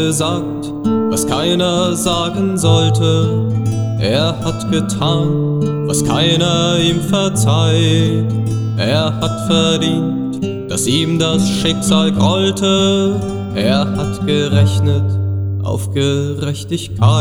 gesagt, was keiner sagen sollte. Er hat getan, was keiner ihm verzeiht. Er hat verdient, dass ihm das Schicksal grollte. Er hat gerechnet auf Gerechtigkeit.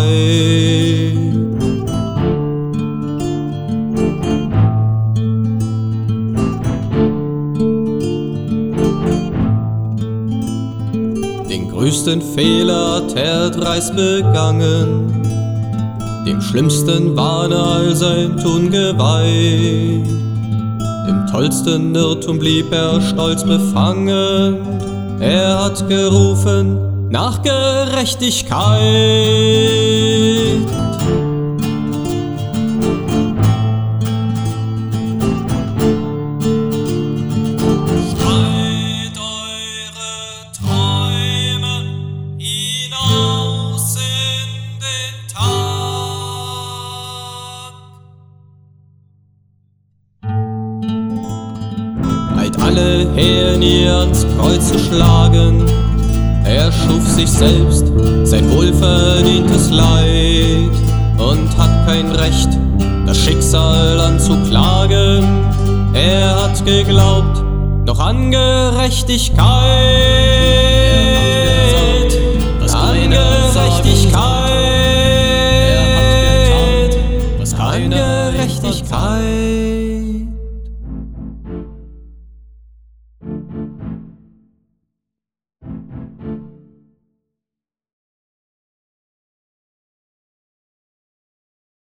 Den größten Fehler hat er dreist begangen, dem schlimmsten Wahn all sein Tun geweiht. Im tollsten Irrtum blieb er stolz befangen, er hat gerufen nach Gerechtigkeit. Schreit eure Träume hinaus in den Tag. Eilt alle her, ihn ans Kreuz zu schlagen. Er schuf sich selbst sein wohlverdientes Leid und hat kein Recht, das Schicksal anzuklagen. Er hat geglaubt noch an Gerechtigkeit.